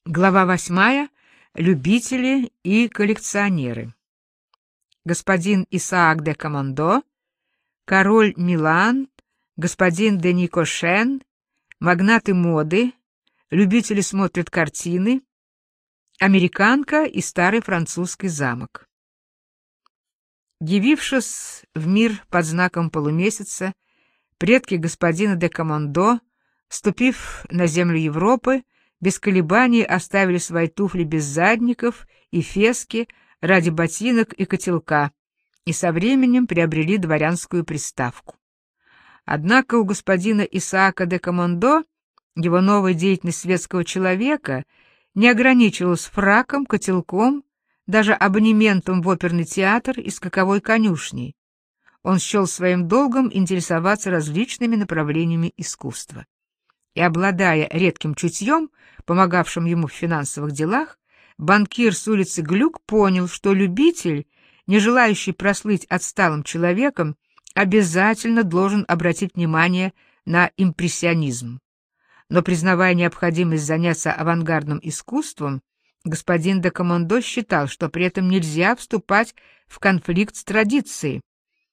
Глава 8. Любители и коллекционеры. Господин Исаак де Комондо, король Милан, господин Дени Кошен, магнаты моды, любители смотрят картины, американка и старый французский замок. Явившись в мир под знаком полумесяца, предки господина де Комондо, ступив на землю Европы, без колебаний оставили свои туфли без задников и фески ради ботинок и котелка, и со временем приобрели дворянскую приставку. Однако у господина Исаака де Комондо его новая деятельность светского человека не ограничивалась фраком, котелком, даже абонементом в оперный театр и скаковой конюшней. Он счел своим долгом интересоваться различными направлениями искусства. И, обладая редким чутьем, помогавшим ему в финансовых делах, банкир с улицы Глюк понял, что любитель, не желающий прослыть отсталым человеком, обязательно должен обратить внимание на импрессионизм. Но, признавая необходимость заняться авангардным искусством, господин де Комондо считал, что при этом нельзя вступать в конфликт с традицией.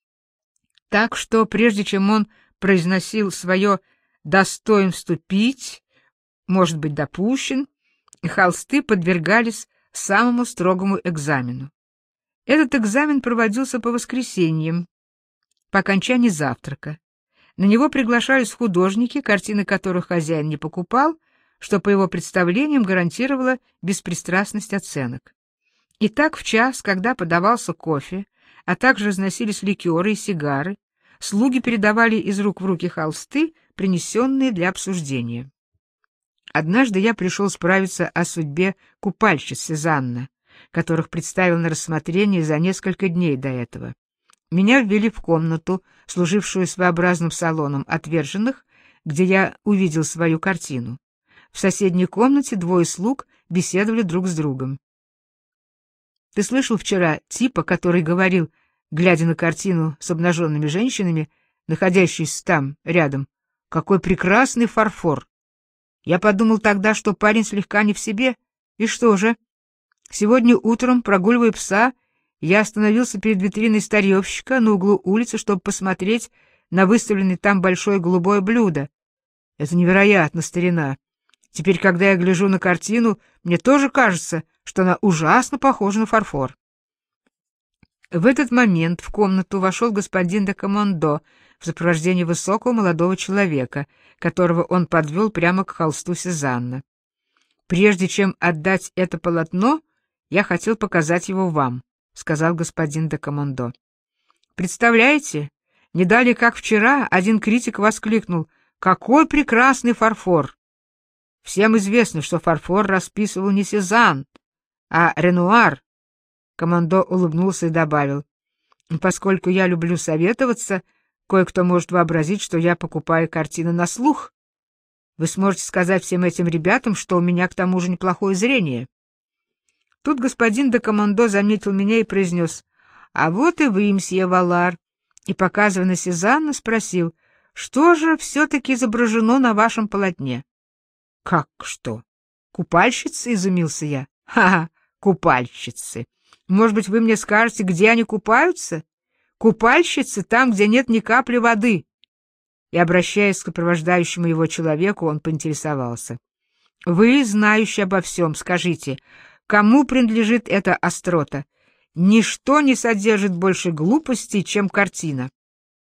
Так что, прежде чем он произносил свое «достоин вступить», может быть допущен, и холсты подвергались самому строгому экзамену. Этот экзамен проводился по воскресеньям, по окончании завтрака. На него приглашались художники, картины которых хозяин не покупал, что по его представлениям гарантировало беспристрастность оценок. И так в час, когда подавался кофе, а также разносились ликеры и сигары, слуги передавали из рук в руки холсты, принесенные для обсуждения. Однажды я пришел справиться о судьбе купальщиц Сезанна, которых представил на рассмотрение за несколько дней до этого. Меня ввели в комнату, служившую своеобразным салоном отверженных, где я увидел свою картину. В соседней комнате двое слуг беседовали друг с другом. «Ты слышал вчера типа, который говорил, глядя на картину с обнаженными женщинами, находящуюся там, рядом, какой прекрасный фарфор? Я подумал тогда, что парень слегка не в себе. И что же? Сегодня утром, прогуливая пса, я остановился перед витриной старьевщика на углу улицы, чтобы посмотреть на выставленное там большое голубое блюдо. Это невероятно, старина. Теперь, когда я гляжу на картину, мне тоже кажется, что она ужасно похожа на фарфор». В этот момент в комнату вошел господин де Комондо в сопровождении высокого молодого человека, которого он подвел прямо к холсту Сезанна. «Прежде чем отдать это полотно, я хотел показать его вам», — сказал господин де Комондо. «Представляете, не далее как вчера один критик воскликнул: «Какой прекрасный фарфор!» Всем известно, что фарфор расписывал не Сезанн, а Ренуар». Комондо улыбнулся и добавил: «Поскольку я люблю советоваться, кое-кто может вообразить, что я покупаю картины на слух. Вы сможете сказать всем этим ребятам, что у меня к тому же неплохое зрение». Тут господин де Комондо заметил меня и произнес: «А вот и вы, мсье Валар», и, показывая на Сезанна, спросил: «Что же все-таки изображено на вашем полотне?» «Как что? Купальщицы?» — изумился я. «Ха-ха, купальщицы! Может быть, вы мне скажете, где они купаются? Купальщицы там, где нет ни капли воды». И, обращаясь к сопровождающему его человеку, он поинтересовался: «Вы, знающий обо всем, скажите, кому принадлежит эта острота? Ничто не содержит больше глупостей, чем картина».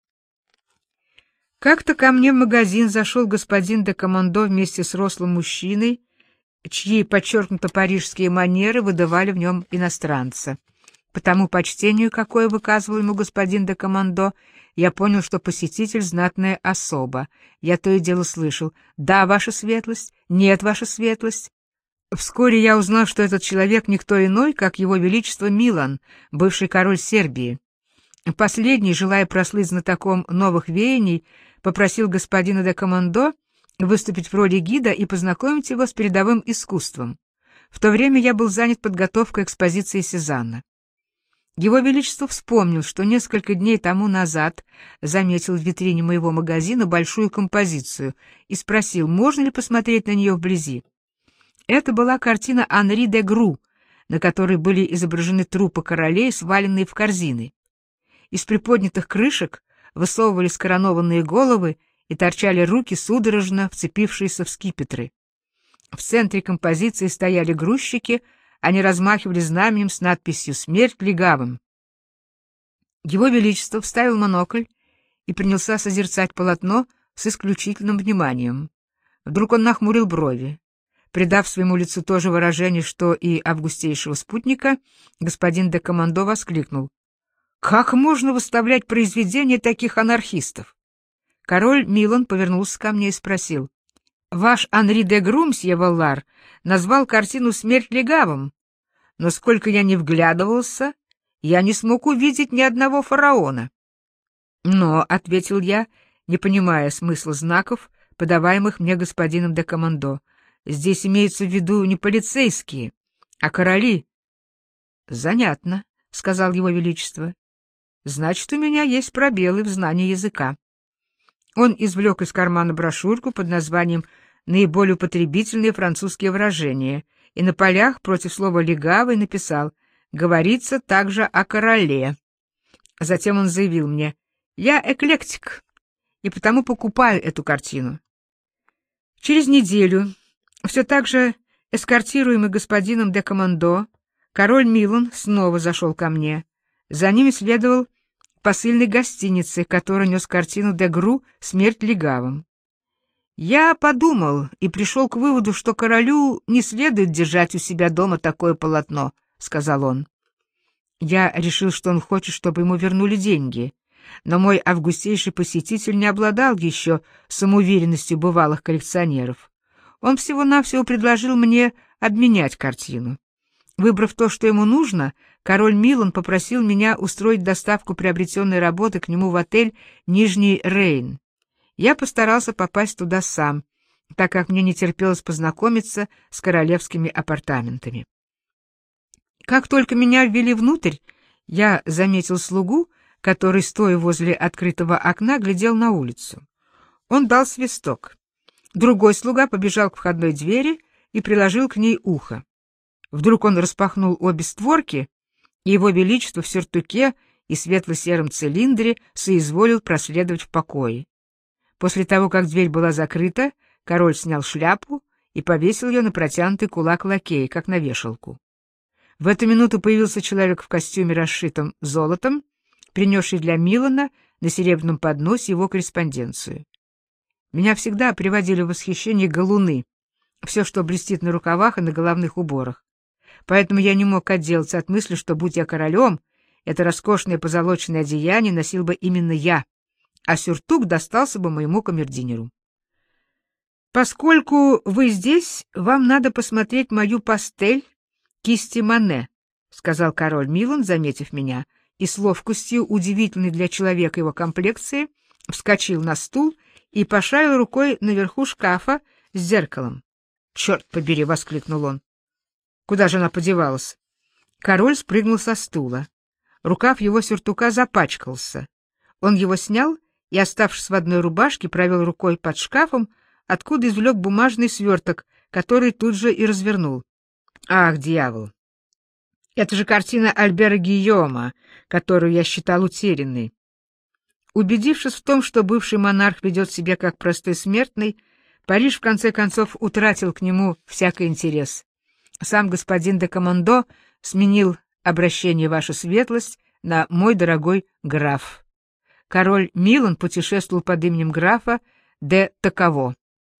Как-то ко мне в магазин зашел господин де Комондо вместе с рослым мужчиной, чьи подчеркнуто парижские манеры выдавали в нем иностранца. По тому почтению, какое выказывал ему господин де Комондо, я понял, что посетитель — знатная особа. Я то и дело слышал: «Да, ваша светлость», «Нет, ваша светлость». Вскоре я узнал, что этот человек никто иной, как его величество Милан, бывший король Сербии. Последний, желая прослыть знатоком новых веяний, попросил господина де Комондо выступить в роли гида и познакомить его с передовым искусством. В то время я был занят подготовкой экспозиции Сезанна. Его Величество вспомнил, что несколько дней тому назад заметил в витрине моего магазина большую композицию и спросил, можно ли посмотреть на нее вблизи. Это была картина Анри де Гру, на которой были изображены трупы королей, сваленные в корзины. Из приподнятых крышек высовывались коронованные головы и торчали руки, судорожно вцепившиеся в скипетры. В центре композиции стояли грузчики, они размахивали знаменем с надписью «Смерть легавым». Его Величество вставил монокль и принялся созерцать полотно с исключительным вниманием. Вдруг он нахмурил брови. Придав своему лицу то же выражение, что и августейшего спутника, господин де Командо воскликнул: «Как можно выставлять произведения таких анархистов?» Король Милан повернулся ко мне и спросил: «Ваш Анри де Гру, мсье Валлар, назвал картину «Смерть легавым», но сколько я не вглядывался, я не смог увидеть ни одного фараона». «Но», — ответил я, не понимая смысла знаков, подаваемых мне господином де Командо, «здесь имеются в виду не полицейские, а короли». «Занятно», — сказал его величество. «Значит, у меня есть пробелы в знании языка». Он извлек из кармана брошюрку под названием «Наиболее употребительные французские выражения» и на полях против слова «легавый» написал «Говорится также о короле». Затем он заявил мне: «Я эклектик, и потому покупаю эту картину». Через неделю, все так же эскортируемый господином де Командо, король Милан снова зашел ко мне. За ним следовал посыльной гостиницы, который нес картину де Гру «Смерть легавым». Я подумал и пришел к выводу, что королю не следует держать у себя дома такое полотно, — сказал он. Я решил, что он хочет, чтобы ему вернули деньги, но мой августейший посетитель не обладал еще самоуверенностью бывалых коллекционеров. Он всего-навсего предложил мне обменять картину. Выбрав то, что ему нужно, король Милан попросил меня устроить доставку приобретенной работы к нему в отель «Нижний Рейн». Я постарался попасть туда сам, так как мне не терпелось познакомиться с королевскими апартаментами. Как только меня ввели внутрь, я заметил слугу, который, стоя возле открытого окна, глядел на улицу. Он дал свисток. Другой слуга побежал к входной двери и приложил к ней ухо. Вдруг он распахнул обе створки, и его величество в сюртуке и светло-сером цилиндре соизволил проследовать в покое. После того, как дверь была закрыта, король снял шляпу и повесил ее на протянутый кулак лакея, как на вешалку. В эту минуту появился человек в костюме, расшитом золотом, принесший для Милана на серебряном подносе его корреспонденцию. Меня всегда приводили в восхищение галуны, все, что блестит на рукавах и на головных уборах. Поэтому я не мог отделаться от мысли, что, будь я королем, это роскошное позолоченное одеяние носил бы именно я, а сюртук достался бы моему камердинеру. «Поскольку вы здесь, вам надо посмотреть мою пастель кисти Мане», — сказал король Милан, заметив меня, и с ловкостью, удивительной для человека его комплекции, вскочил на стул и пошарил рукой наверху шкафа с зеркалом. «Черт побери!» — воскликнул он. «Куда же она подевалась?» Король спрыгнул со стула. Рукав его сюртука запачкался. Он его снял и, оставшись в одной рубашке, провел рукой под шкафом, откуда извлек бумажный сверток, который тут же и развернул. «Ах, дьявол! Это же картина Альбера Гийома, которую я считал утерянной». Убедившись в том, что бывший монарх ведет себя как простой смертный, Париж в конце концов утратил к нему всякий интерес. Сам господин де Командо сменил обращение «Ваша светлость» на «Мой дорогой граф». Король Милан путешествовал под именем графа де Таково.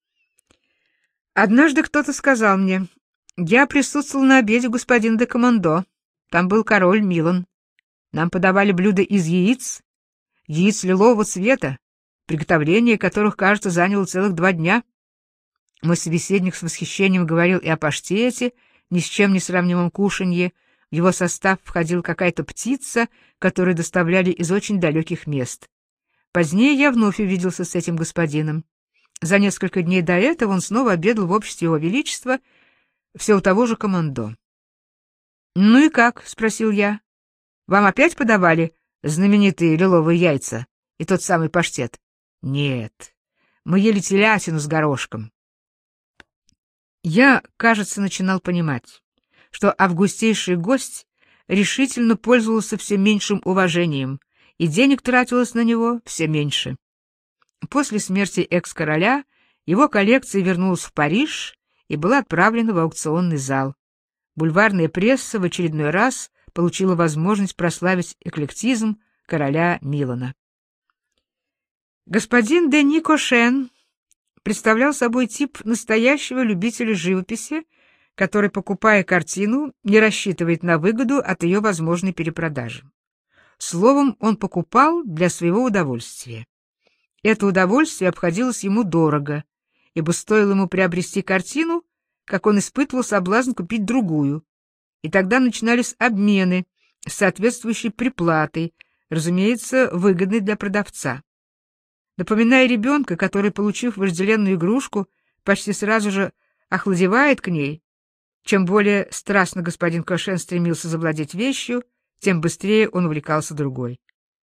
Однажды кто-то сказал мне: «Я присутствовал на обеде господина де Командо. Там был король Милан. Нам подавали блюда из яиц лилового цвета, приготовление которых, кажется, заняло целых 2 дня». Мой собеседник с восхищением говорил и о паштете, ни с чем не сравнимом кушанье. В его состав входила какая-то птица, которую доставляли из очень далеких мест. Позднее я вновь увиделся с этим господином. За несколько дней до этого он снова обедал в обществе его величества, все у того же Командо. «Ну и как?» — спросил я. «Вам опять подавали знаменитые лиловые яйца и тот самый паштет?» «Нет, мы ели телятину с горошком». Я, кажется, начинал понимать, что августейший гость решительно пользовался все меньшим уважением, и денег тратилось на него все меньше. После смерти экс-короля его коллекция вернулась в Париж и была отправлена в аукционный зал. Бульварная пресса в очередной раз получила возможность прославить эклектизм короля Милана. Господин Дени Кошен представлял собой тип настоящего любителя живописи, который, покупая картину, не рассчитывает на выгоду от ее возможной перепродажи. Словом, он покупал для своего удовольствия. Это удовольствие обходилось ему дорого, ибо стоило ему приобрести картину, как он испытывал соблазн купить другую, и тогда начинались обмены с соответствующей приплатой, разумеется, выгодной для продавца. Напоминая ребенка, который, получив вожделенную игрушку, почти сразу же охладевает к ней, чем более страстно господин Кошен стремился завладеть вещью, тем быстрее он увлекался другой.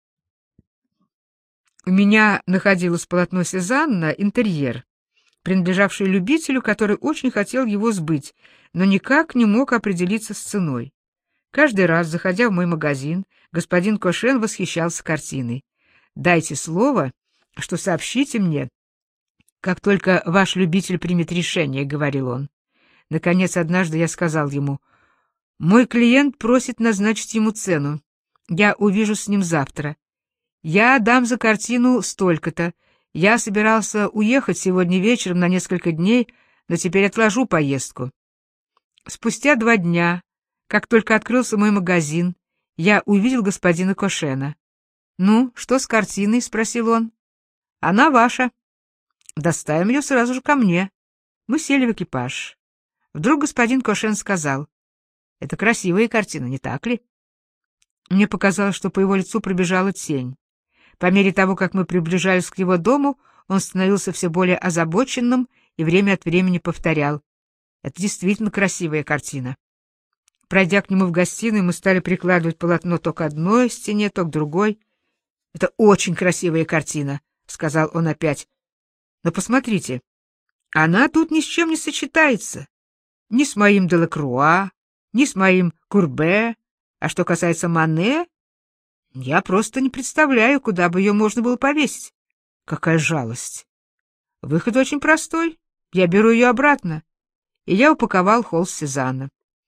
У меня находилось полотно Сезанна «Интерьер», принадлежавшее любителю, который очень хотел его сбыть, но никак не мог определиться с ценой. Каждый раз, заходя в мой магазин, господин Кошен восхищался картиной. «Дайте слово, что сообщите мне, как только ваш любитель примет решение», — говорил он. Наконец, однажды я сказал ему: «Мой клиент просит назначить ему цену. Я увижусь с ним завтра. Я дам за картину столько-то. Я собирался уехать сегодня вечером на несколько дней, но теперь отложу поездку». Спустя 2 дня, как только открылся мой магазин, я увидел господина Кошена. «Ну, что с картиной?» — спросил он. «Она ваша. Доставим ее сразу же ко мне». Мы сели в экипаж. Вдруг господин Кошен сказал: «Это красивая картина, не так ли?» Мне показалось, что по его лицу пробежала тень. По мере того, как мы приближались к его дому, он становился все более озабоченным и время от времени повторял: «Это действительно красивая картина». Пройдя к нему в гостиную, мы стали прикладывать полотно то к одной стене, то к другой. «Это очень красивая картина», — сказал он опять. «Но посмотрите, она тут ни с чем не сочетается. Ни с моим Делакруа, ни с моим Курбе. А что касается Мане, я просто не представляю, куда бы ее можно было повесить. Какая жалость! Выход очень простой. Я беру ее обратно». И я упаковал холст Сезанна.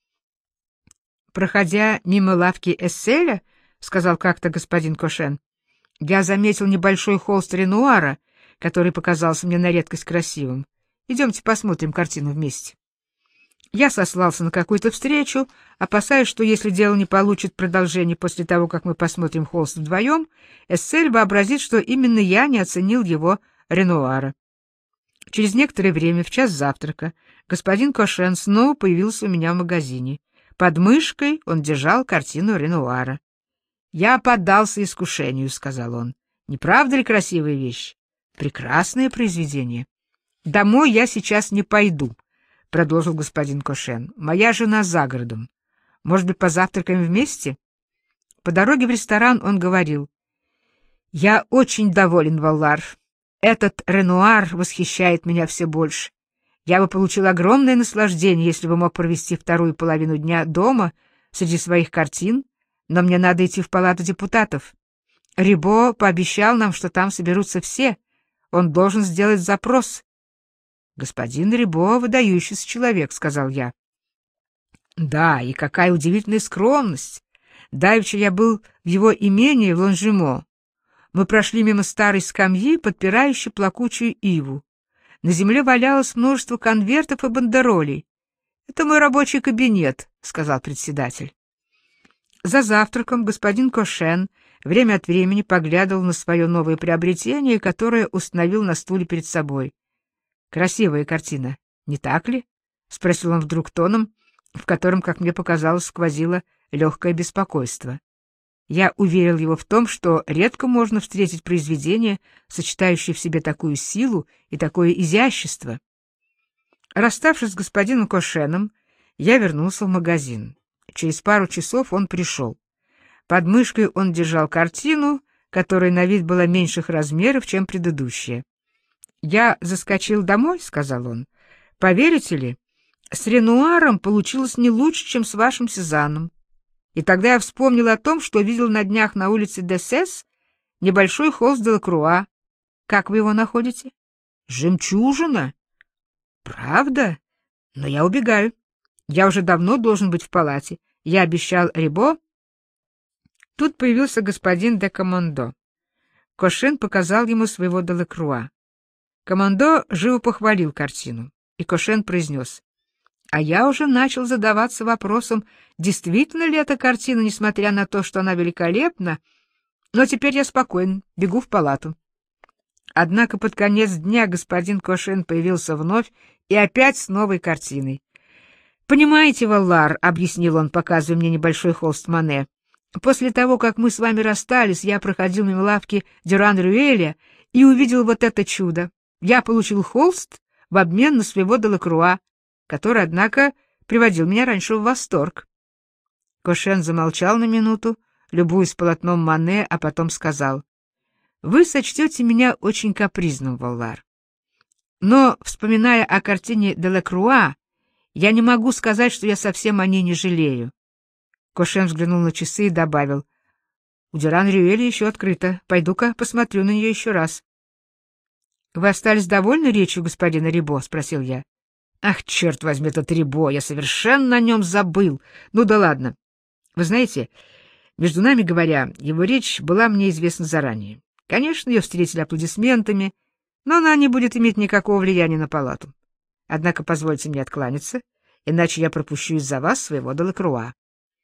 «Проходя мимо лавки Эсселя, — сказал как-то господин Кошен, — я заметил небольшой холст Ренуара, который показался мне на редкость красивым. Идемте посмотрим картину вместе». Я сослался на какую-то встречу, опасаясь, что если дело не получит продолжения после того, как мы посмотрим холст вдвоем, Эссель вообразит, что именно я не оценил его Ренуара. Через некоторое время, в час завтрака, господин Кошен снова появился у меня в магазине. Под мышкой он держал картину Ренуара. «Я поддался искушению», — сказал он. «Не правда ли красивая вещь? Прекрасное произведение». «Домой я сейчас не пойду», — продолжил господин Кошен. «Моя жена за городом. Может быть, позавтракаем вместе?» По дороге в ресторан он говорил: «Я очень доволен, Валлар. Этот Ренуар восхищает меня все больше. Я бы получил огромное наслаждение, если бы мог провести вторую половину дня дома среди своих картин, но мне надо идти в палату депутатов. Рибо пообещал нам, что там соберутся все. Он должен сделать запрос». «Господин Рибо — выдающийся человек», — сказал я. «Да, и какая удивительная скромность! Давеча я был в его имении в Лонжемо. Мы прошли мимо старой скамьи, подпирающей плакучую иву. На земле валялось множество конвертов и бандеролей. «Это мой рабочий кабинет», — сказал председатель. За завтраком господин Кошен время от времени поглядывал на свое новое приобретение, которое установил на стуле перед собой. «Красивая картина, не так ли?» — спросил он вдруг тоном, в котором, как мне показалось, сквозило легкое беспокойство. Я уверил его в том, что редко можно встретить произведение, сочетающее в себе такую силу и такое изящество. Расставшись с господином Кошеном, я вернулся в магазин. Через пару часов он пришел. Под мышкой он держал картину, которая на вид была меньших размеров, чем предыдущая. «Я заскочил домой», — сказал он. «Поверите ли, с Ренуаром получилось не лучше, чем с вашим Сезанном. И тогда я вспомнил о том, что видел на днях на улице Десес небольшой холст Делакруа. Как вы его находите? Жемчужина. Правда? Но я убегаю. Я уже давно должен быть в палате. Я обещал Рибо. Тут появился господин де Комондо. Кошен показал ему своего Делакруа. Комондо живо похвалил картину, и Кошен произнес: «А я уже начал задаваться вопросом, действительно ли эта картина, несмотря на то, что она великолепна, но теперь я спокоен, бегу в палату». Однако под конец дня господин Кошен появился вновь и опять с новой картиной. «Понимаете, Валлар, — объяснил он, показывая мне небольшой холст Мане, — после того, как мы с вами расстались, я проходил мимо лавки Дюран-Рюэля и увидел вот это чудо. Я получил холст в обмен на своего Делакруа, который, однако, приводил меня раньше в восторг». Кошен замолчал на минуту, любуясь полотном Мане, а потом сказал: «Вы сочтете меня очень капризным, Валлар. Но, вспоминая о картине Делакруа, я не могу сказать, что я совсем о ней не жалею». Кошен взглянул на часы и добавил: «У Дюран-Рюэля еще открыто. Пойду-ка посмотрю на нее еще раз». «Вы остались довольны речью господина Рибо?» — спросил я. «Ах, черт возьми, этот Рибо! Я совершенно о нем забыл. Ну да ладно. Вы знаете, между нами говоря, его речь была мне известна заранее. Конечно, ее встретили аплодисментами, но она не будет иметь никакого влияния на палату. Однако позвольте мне откланяться, иначе я пропущу из-за вас своего Делакруа».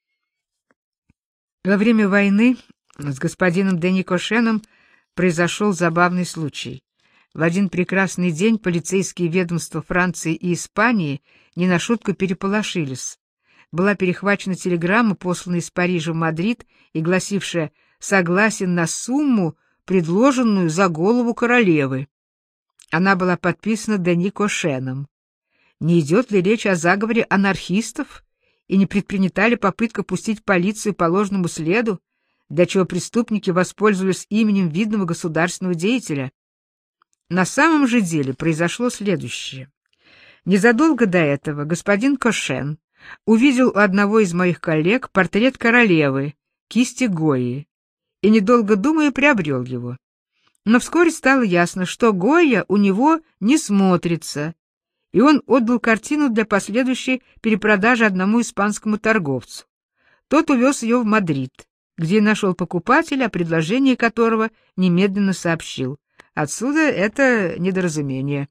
Во время войны с господином Дени Кошеном произошел забавный случай. В один прекрасный день полицейские ведомства Франции и Испании не на шутку переполошились. Была перехвачена телеграмма, посланная из Парижа в Мадрид и гласившая «Согласен на сумму, предложенную за голову королевы». Она была подписана Дени Кошеном. Не идет ли речь о заговоре анархистов, и не предпринята ли попытка пустить полицию по ложному следу, для чего преступники воспользовались именем видного государственного деятеля? На самом же деле произошло следующее. Незадолго до этого господин Кошен увидел у одного из моих коллег портрет королевы, кисти Гойи, и, недолго думая, приобрел его. Но вскоре стало ясно, что Гойя у него не смотрится, и он отдал картину для последующей перепродажи одному испанскому торговцу. Тот увез ее в Мадрид, где нашел покупателя, о предложении которого немедленно сообщил. Отсюда это недоразумение.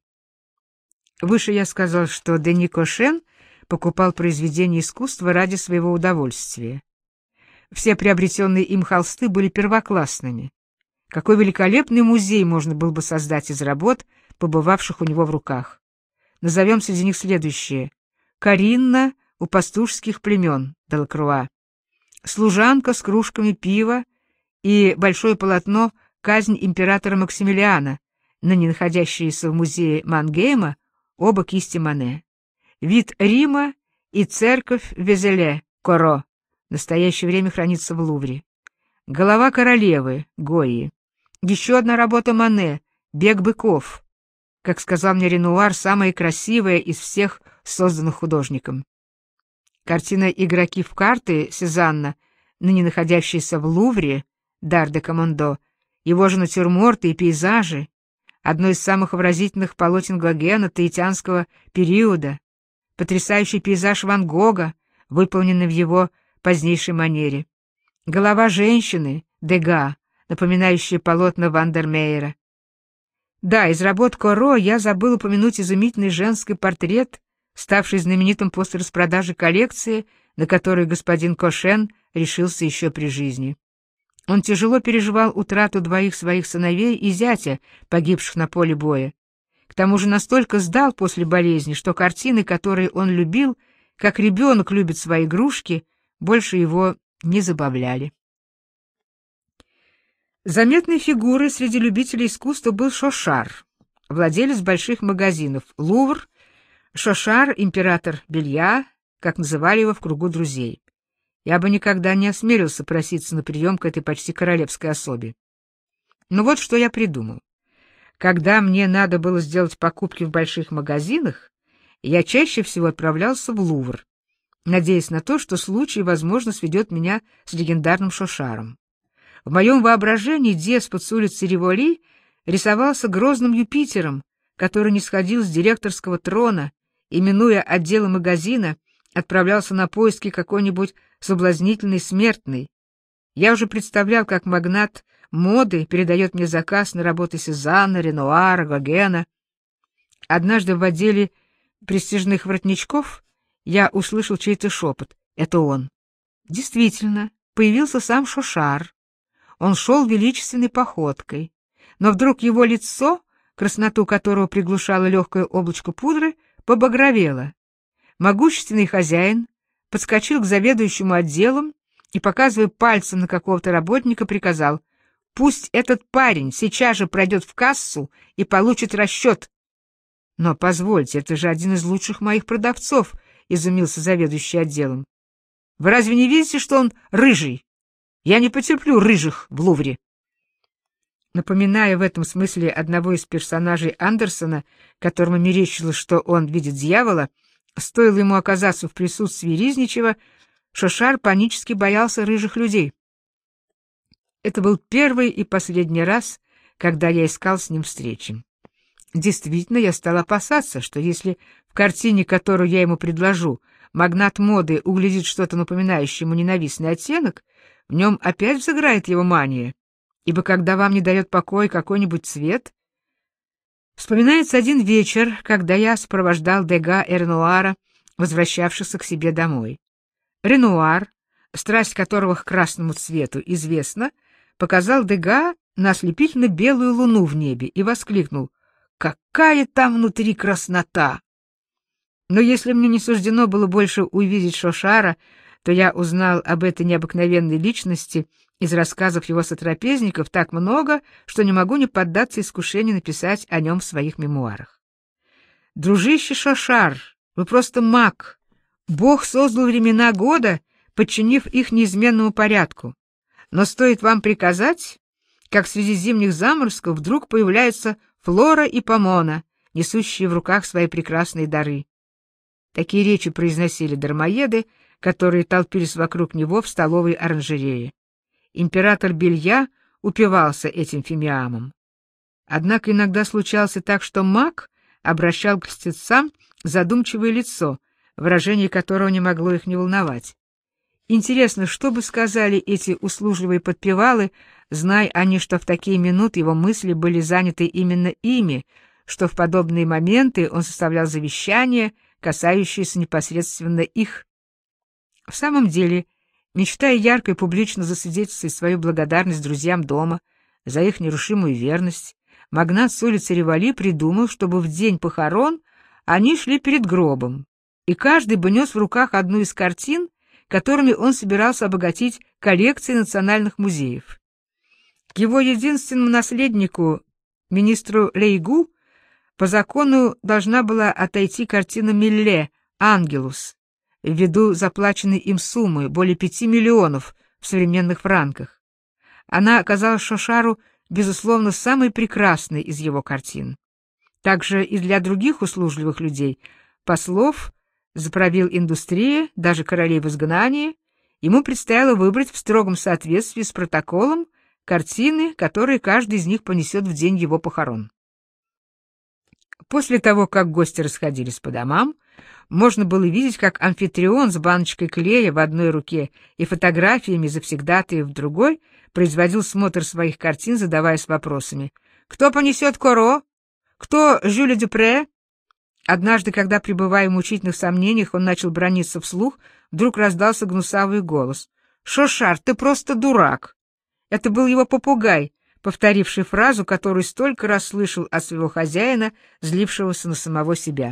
Выше я сказал, что Дени Кошен покупал произведения искусства ради своего удовольствия. Все приобретенные им холсты были первоклассными. Какой великолепный музей можно было бы создать из работ, побывавших у него в руках. Назовем среди них следующие: «Каринна у пастушских племен» Делакруа, «Служанка с кружками пива» и большое полотно «Казнь императора Максимилиана», ныне находящиеся в музее Мангейма, оба кисти Мане, «Вид Рима» и «Церковь Везеле» Коро, в настоящее время хранится в Лувре, «Голова королевы» Гойи, еще одна работа Мане «Бег быков», как сказал мне Ренуар, самая красивая из всех созданных художником. Картина «Игроки в карты» Сезанна, ныне находящаяся в Лувре, дар де Комондо, его же натюрморты и пейзажи, одно из самых выразительных полотен Гогена таитянского периода, потрясающий пейзаж Ван Гога, выполненный в его позднейшей манере, голова женщины Дега, напоминающая полотна Вандермеера. Да, из работ Коро я забыл упомянуть изумительный женский портрет, ставший знаменитым после распродажи коллекции, на которую господин Кошен решился еще при жизни. Он тяжело переживал утрату двоих своих сыновей и зятя, погибших на поле боя. К тому же настолько сдал после болезни, что картины, которые он любил, как ребенок любит свои игрушки, больше его не забавляли. Заметной фигурой среди любителей искусства был Шошар, владелец больших магазинов «Лувр», Шошар — император белья, как называли его в кругу друзей. Я бы никогда не осмелился проситься на прием к этой почти королевской особе. Но вот что я придумал. Когда мне надо было сделать покупки в больших магазинах, я чаще всего отправлялся в Лувр, надеясь на то, что случай, возможно, сведет меня с легендарным Шошаром. В моем воображении деспот с улицы Риволи рисовался грозным Юпитером, который не сходил с директорского трона и, минуя отделы магазина, отправлялся на поиски какой-нибудь соблазнительной смертной. Я уже представлял, как магнат моды передает мне заказ на работы Сезанна, Ренуара, Гогена. Однажды в отделе престижных воротничков я услышал чей-то шепот. Это он. Действительно, появился сам Шошар. Он шел величественной походкой, но вдруг его лицо, красноту которого приглушало легкое облачко пудры, побагровело. Могущественный хозяин подскочил к заведующему отделом и, показывая пальцем на какого-то работника, приказал: «Пусть этот парень сейчас же пройдет в кассу и получит расчет». «Но позвольте, это же один из лучших моих продавцов», — изумился заведующий отделом. «Вы разве не видите, что он рыжий? Я не потерплю рыжих в Лувре». Напоминая в этом смысле одного из персонажей Андерсона, которому мерещилось, что он видит дьявола, стоило ему оказаться в присутствии Ризничева, Шошар панически боялся рыжих людей. Это был первый и последний раз, когда я искал с ним встречи. Действительно, я стал опасаться, что если в картине, которую я ему предложу, магнат моды углядит что-то напоминающее ему ненавистный оттенок, в нем опять взыграет его мания, ибо когда вам не дает покоя какой-нибудь цвет... Вспоминается один вечер, когда я сопровождал Дега и Ренуара, возвращавшихся к себе домой. Ренуар, страсть которого к красному цвету известна, показал Дега на ослепительно белую луну в небе и воскликнул: «Какая там внутри краснота!» Но если мне не суждено было больше увидеть Шошара, то я узнал об этой необыкновенной личности из рассказов его сотрапезников так много, что не могу не поддаться искушению написать о нем в своих мемуарах. Дружище Шошар, вы просто маг. Бог создал времена года, подчинив их неизменному порядку. Но стоит вам приказать, как среди зимних заморозков вдруг появляются Флора и Помона, несущие в руках свои прекрасные дары. Такие речи произносили дармоеды, которые толпились вокруг него в столовой оранжерее. Император Белья упивался этим фимиамом. Однако иногда случалось так, что маг обращал к льстецам задумчивое лицо, выражение которого не могло их не волновать. Интересно, что бы сказали эти услужливые подпевалы, зная они, что в такие минуты его мысли были заняты именно ими, что в подобные моменты он составлял завещания, касающиеся непосредственно их. В самом деле, мечтая ярко и публично засвидетельствовать свою благодарность друзьям дома за их нерушимую верность, магнат с улицы Риволи придумал, чтобы в день похорон они шли перед гробом, и каждый бы нес в руках одну из картин, которыми он собирался обогатить коллекции национальных музеев. К его единственному наследнику, министру Лейгу, по закону должна была отойти картина Милле «Ангелус», ввиду заплаченной им суммы более 5 миллионов в современных франках. Она оказалась Шошару, безусловно, самой прекрасной из его картин. Также и для других услужливых людей, послов, заправил индустрия, даже королей в изгнании, ему предстояло выбрать в строгом соответствии с протоколом картины, которые каждый из них понесет в день его похорон. После того, как гости расходились по домам, можно было видеть, как амфитрион с баночкой клея в одной руке и фотографиями завсегдатаев в другой производил смотр своих картин, задаваясь вопросами: «Кто понесет Коро? Кто Жюля Дюпре?» Однажды, когда, пребывая в мучительных сомнениях, он начал браниться вслух, вдруг раздался гнусавый голос: «Шошар, ты просто дурак!» Это был его попугай, повторивший фразу, которую столько раз слышал от своего хозяина, злившегося на самого себя.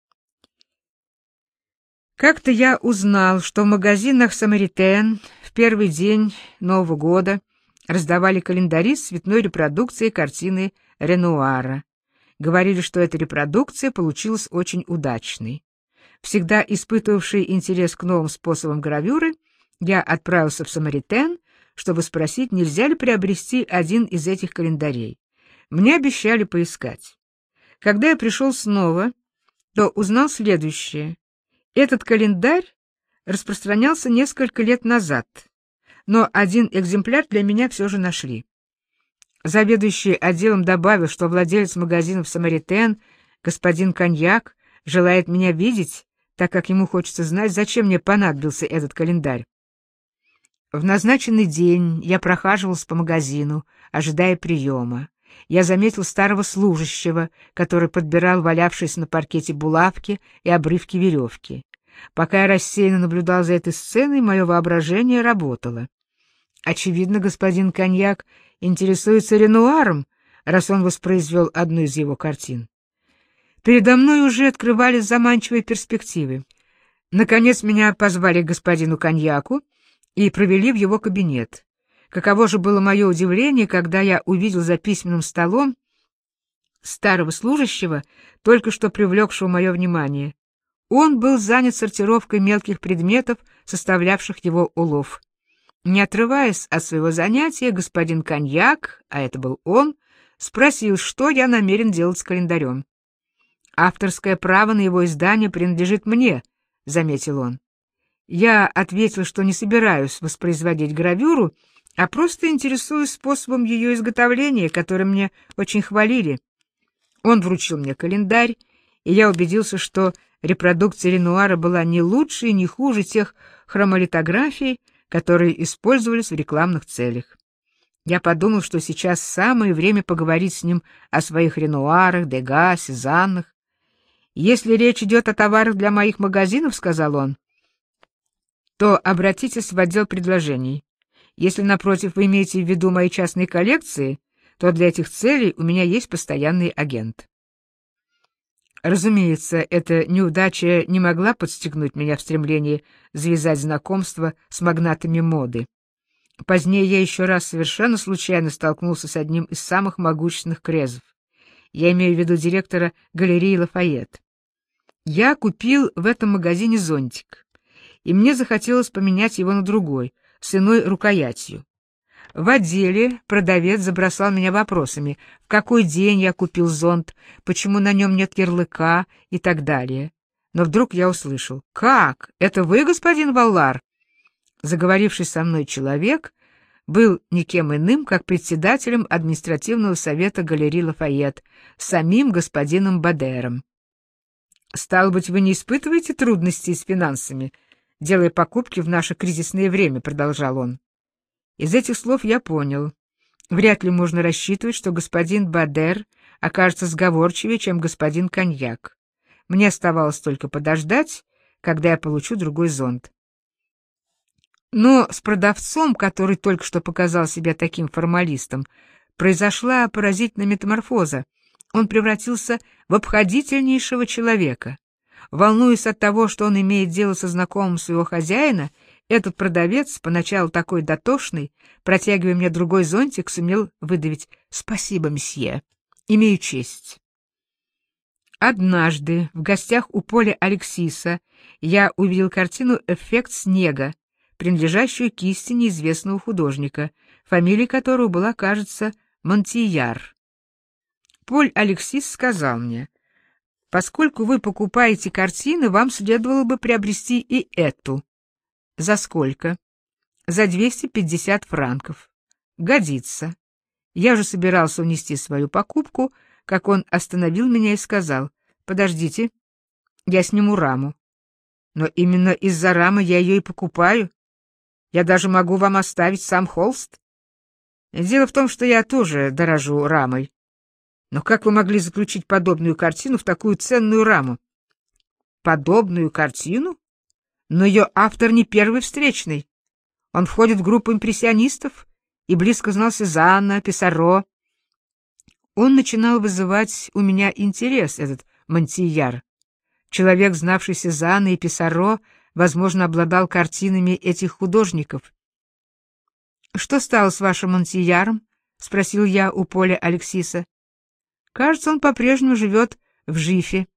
Как-то я узнал, что в магазинах «Самаритен» в первый день Нового года раздавали календари с цветной репродукцией картины Ренуара. Говорили, что эта репродукция получилась очень удачной. Всегда испытывавший интерес к новым способам гравюры, я отправился в «Самаритен», чтобы спросить, нельзя ли приобрести один из этих календарей. Мне обещали поискать. Когда я пришел снова, то узнал следующее. Этот календарь распространялся несколько лет назад, но один экземпляр для меня все же нашли. Заведующий отделом добавил, что владелец магазинов «Самаритен», господин Коньяк, желает меня видеть, так как ему хочется знать, зачем мне понадобился этот календарь. В назначенный день я прохаживался по магазину, ожидая приема. Я заметил старого служащего, который подбирал валявшиеся на паркете булавки и обрывки веревки. Пока я рассеянно наблюдал за этой сценой, мое воображение работало. Очевидно, господин Коньяк интересуется Ренуаром, раз он воспроизвел одну из его картин. Передо мной уже открывались заманчивые перспективы. Наконец меня позвали к господину Коньяку и провели в его кабинет. Каково же было мое удивление, когда я увидел за письменным столом старого служащего, только что привлекшего мое внимание. Он был занят сортировкой мелких предметов, составлявших его улов. Не отрываясь от своего занятия, господин Коньяк, а это был он, спросил, что я намерен делать с календарем. «Авторское право на его издание принадлежит мне», — заметил он. Я ответил, что не собираюсь воспроизводить гравюру, а просто интересуюсь способом ее изготовления, который мне очень хвалили. Он вручил мне календарь, и я убедился, что репродукция Ренуара была не лучше и не хуже тех хромолитографий, которые использовались в рекламных целях. Я подумал, что сейчас самое время поговорить с ним о своих Ренуарах, Дега, Сезаннах. «Если речь идет о товарах для моих магазинов, — сказал он, — то обратитесь в отдел предложений. Если, напротив, вы имеете в виду мои частные коллекции, то для этих целей у меня есть постоянный агент». Разумеется, эта неудача не могла подстегнуть меня в стремлении завязать знакомство с магнатами моды. Позднее я еще раз совершенно случайно столкнулся с одним из самых могущественных крезов. Я имею в виду директора галереи Лафайет. Я купил в этом магазине зонтик, и мне захотелось поменять его на другой, с иной рукоятью. В отделе продавец забросал меня вопросами, в какой день я купил зонт, почему на нем нет ярлыка и так далее. Но вдруг я услышал: «Как? Это вы, господин Валлар?» Заговоривший со мной человек был никем иным, как председателем административного совета галереи Лафайет, самим господином Бадером. «Стало быть, вы не испытываете трудностей с финансами, делая покупки в наше кризисное время», — продолжал он. Из этих слов я понял. Вряд ли можно рассчитывать, что господин Бадер окажется сговорчивее, чем господин Коньяк. Мне оставалось только подождать, когда я получу другой зонт. Но с продавцом, который только что показал себя таким формалистом, произошла поразительная метаморфоза. Он превратился в обходительнейшего человека. Волнуясь от того, что он имеет дело со знакомым своего хозяина, этот продавец, поначалу такой дотошный, протягивая мне другой зонтик, сумел выдавить: «Спасибо, месье, имею честь». Однажды в гостях у Поля Алексиса я увидел картину «Эффект снега», принадлежащую кисти неизвестного художника, фамилия которого была, кажется, Монтияр. Поль Алексис сказал мне: «Поскольку вы покупаете картины, вам следовало бы приобрести и эту». «За сколько?» «За 250 франков». «Годится». Я же собирался унести свою покупку, как он остановил меня и сказал: «Подождите, я сниму раму». «Но именно из-за рамы я ее и покупаю. Я даже могу вам оставить сам холст». «Дело в том, что я тоже дорожу рамой». «Но как вы могли заключить подобную картину в такую ценную раму?» «Подобную картину? Но ее автор не первый встречный. Он входит в группу импрессионистов и близко знал Сезанна, Писаро». Он начинал вызывать у меня интерес, этот Монтияр. Человек, знавший Сезанна и Писаро, возможно, обладал картинами этих художников. «Что стало с вашим Монтияром?» — спросил я у Поля Алексиса. «Кажется, он по-прежнему живет в Жифе».